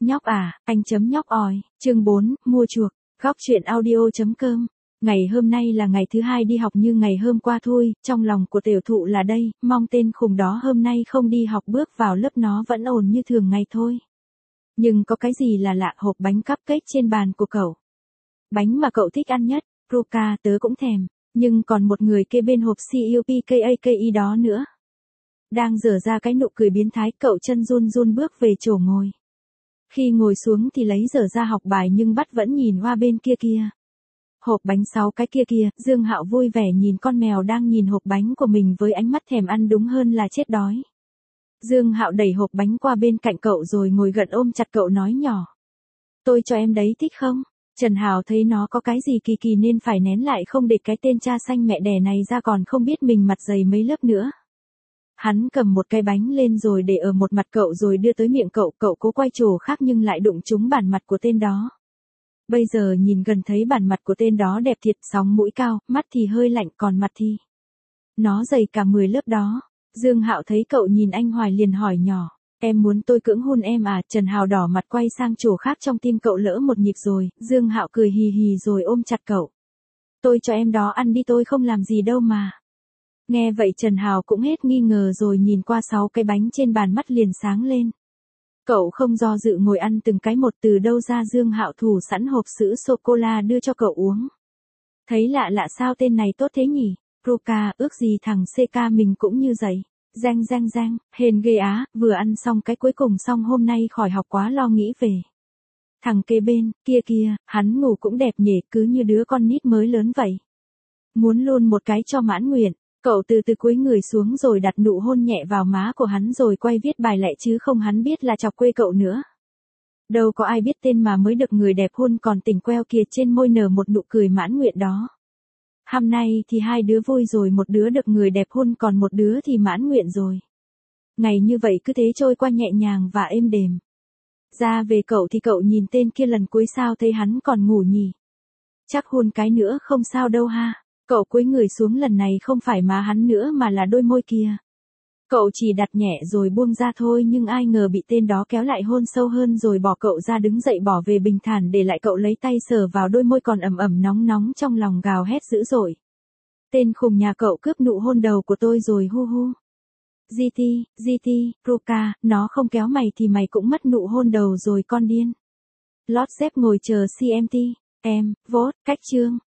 Nhóc à, anh chấm nhóc ỏi, chương 4, mua chuộc, góc chuyện audio.com. Ngày hôm nay là ngày thứ hai đi học như ngày hôm qua thôi, trong lòng của tiểu thụ là đây, mong tên khùng đó hôm nay không đi học bước vào lớp nó vẫn ổn như thường ngày thôi. Nhưng có cái gì là lạ, hộp bánh cupcake trên bàn của cậu. Bánh mà cậu thích ăn nhất, Ruka tớ cũng thèm, nhưng còn một người kê bên hộp cupcake đó nữa. Đang dở ra cái nụ cười biến thái, cậu chân run run bước về chỗ ngồi. Khi ngồi xuống thì lấy dở ra học bài nhưng bắt vẫn nhìn qua bên kia kia. Hộp bánh 6 cái kia kia, Dương Hạo vui vẻ nhìn con mèo đang nhìn hộp bánh của mình với ánh mắt thèm ăn đúng hơn là chết đói. Dương Hạo đẩy hộp bánh qua bên cạnh cậu rồi ngồi gần ôm chặt cậu nói nhỏ. Tôi cho em đấy, thích không? Trần Hào thấy nó có cái gì kỳ kỳ nên phải nén lại không để cái tên cha xanh mẹ đẻ này ra, còn không biết mình mặt dày mấy lớp nữa. Hắn cầm một cái bánh lên rồi để ở một mặt cậu rồi đưa tới miệng cậu, cậu cố quay chỗ khác nhưng lại đụng trúng bản mặt của tên đó. Bây giờ nhìn gần thấy bản mặt của tên đó đẹp thiệt, sóng mũi cao, mắt thì hơi lạnh còn mặt thì nó dày cả 10 lớp đó. Dương Hạo thấy cậu nhìn anh hoài liền hỏi nhỏ, em muốn tôi cưỡng hôn em à? Trần Hào đỏ mặt quay sang chỗ khác, trong tim cậu lỡ một nhịp rồi. Dương Hạo cười hì hì rồi ôm chặt cậu. Tôi cho em đó ăn đi, tôi không làm gì đâu mà. Nghe vậy Trần Hào cũng hết nghi ngờ rồi nhìn qua 6 cái bánh trên bàn, mắt liền sáng lên. Cậu không do dự ngồi ăn từng cái một. Từ đâu ra Dương Hạo thủ sẵn hộp sữa sô-cô-la đưa cho cậu uống. Thấy lạ lạ, sao tên này tốt thế nhỉ? Ruka, ước gì thằng CK mình cũng như vậy. Giang, hên ghê á, vừa ăn xong cái cuối cùng xong hôm nay khỏi học quá lo nghĩ về. Thằng kế bên, kia, hắn ngủ cũng đẹp nhỉ, cứ như đứa con nít mới lớn vậy. Muốn luôn một cái cho mãn nguyện. Cậu từ từ cúi người xuống rồi đặt nụ hôn nhẹ vào má của hắn rồi quay viết bài lại, chứ không hắn biết là chọc quê cậu nữa. Đâu có ai biết tên mà mới được người đẹp hôn còn tỉnh queo kìa, trên môi nở một nụ cười mãn nguyện đó. Hôm nay thì hai đứa vui rồi, một đứa được người đẹp hôn còn một đứa thì mãn nguyện rồi. Ngày như vậy cứ thế trôi qua nhẹ nhàng và êm đềm. Ra về cậu thì cậu nhìn tên kia lần cuối, sao thấy hắn còn ngủ nhỉ? Chắc hôn cái nữa không sao đâu ha. Cậu cúi người xuống, lần này không phải má hắn nữa mà là đôi môi kia. Cậu chỉ đặt nhẹ rồi buông ra thôi, nhưng ai ngờ bị tên đó kéo lại hôn sâu hơn rồi bỏ cậu ra, đứng dậy bỏ về bình thản, để lại cậu lấy tay sờ vào đôi môi còn ẩm ẩm nóng nóng, trong lòng gào hét dữ dội. Tên khùng nhà cậu cướp nụ hôn đầu của tôi rồi, hu hu. GT, Ruka, nó không kéo mày thì mày cũng mất nụ hôn đầu rồi con điên. Lót dép ngồi chờ CMT. Em, vote, cách chương.